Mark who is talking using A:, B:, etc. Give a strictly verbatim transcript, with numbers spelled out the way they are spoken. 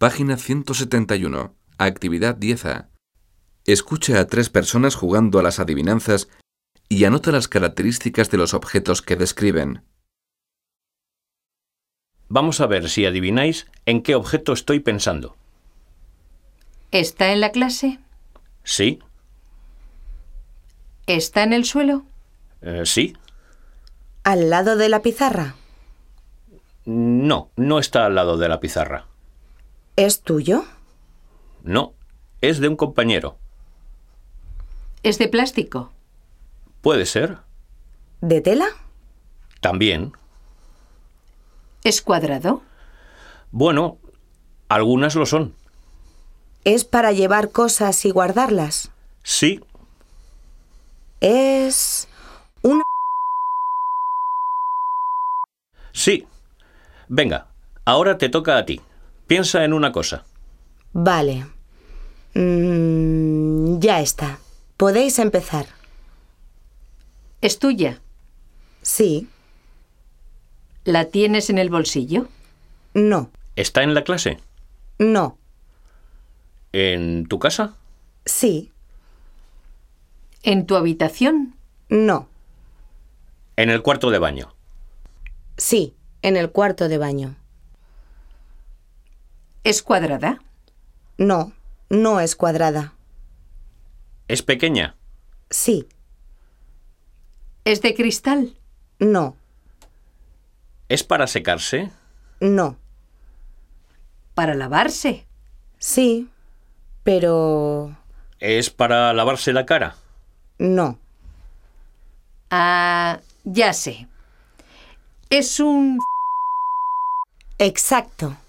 A: Página ciento setenta y uno. Actividad diez A. Escucha a tres personas jugando a las adivinanzas y anota las características de los objetos que describen.
B: Vamos a ver si adivináis en qué objeto estoy pensando.
C: ¿Está en la clase?
B: ¿Sí?
C: ¿Está en el suelo?
B: Eh, ¿Sí?
D: ¿Al lado de la pizarra?
B: No, no está al lado de la pizarra.
D: ¿Es tuyo?
B: No, es de un compañero.
C: ¿Es de plástico?
B: ¿Puede ser?
D: ¿De tela?
B: También.
C: ¿Es cuadrado?
B: Bueno, algunas lo son.
D: ¿Es para llevar cosas y guardarlas?
B: Sí.
D: ¿Es una...?
B: Sí. Venga, ahora te toca a ti. Piensa en una cosa.
D: Vale. Mm, ya está. Podéis empezar.
C: ¿Es tuya?
D: Sí.
C: ¿La tienes en el bolsillo?
D: No.
B: ¿Está en la clase?
D: No.
B: ¿En tu casa?
D: Sí.
C: ¿En tu habitación?
D: No.
B: ¿En el cuarto de baño?
D: Sí, en el cuarto de baño.
C: ¿Es cuadrada?
D: No, no es cuadrada.
B: ¿Es pequeña?
D: Sí.
C: ¿Es de cristal?
D: No.
B: ¿Es para secarse?
D: No.
C: ¿Para lavarse?
D: Sí, pero...
B: ¿Es para lavarse la cara?
D: no.
C: Ah, ya sé. Es un...
D: Exacto.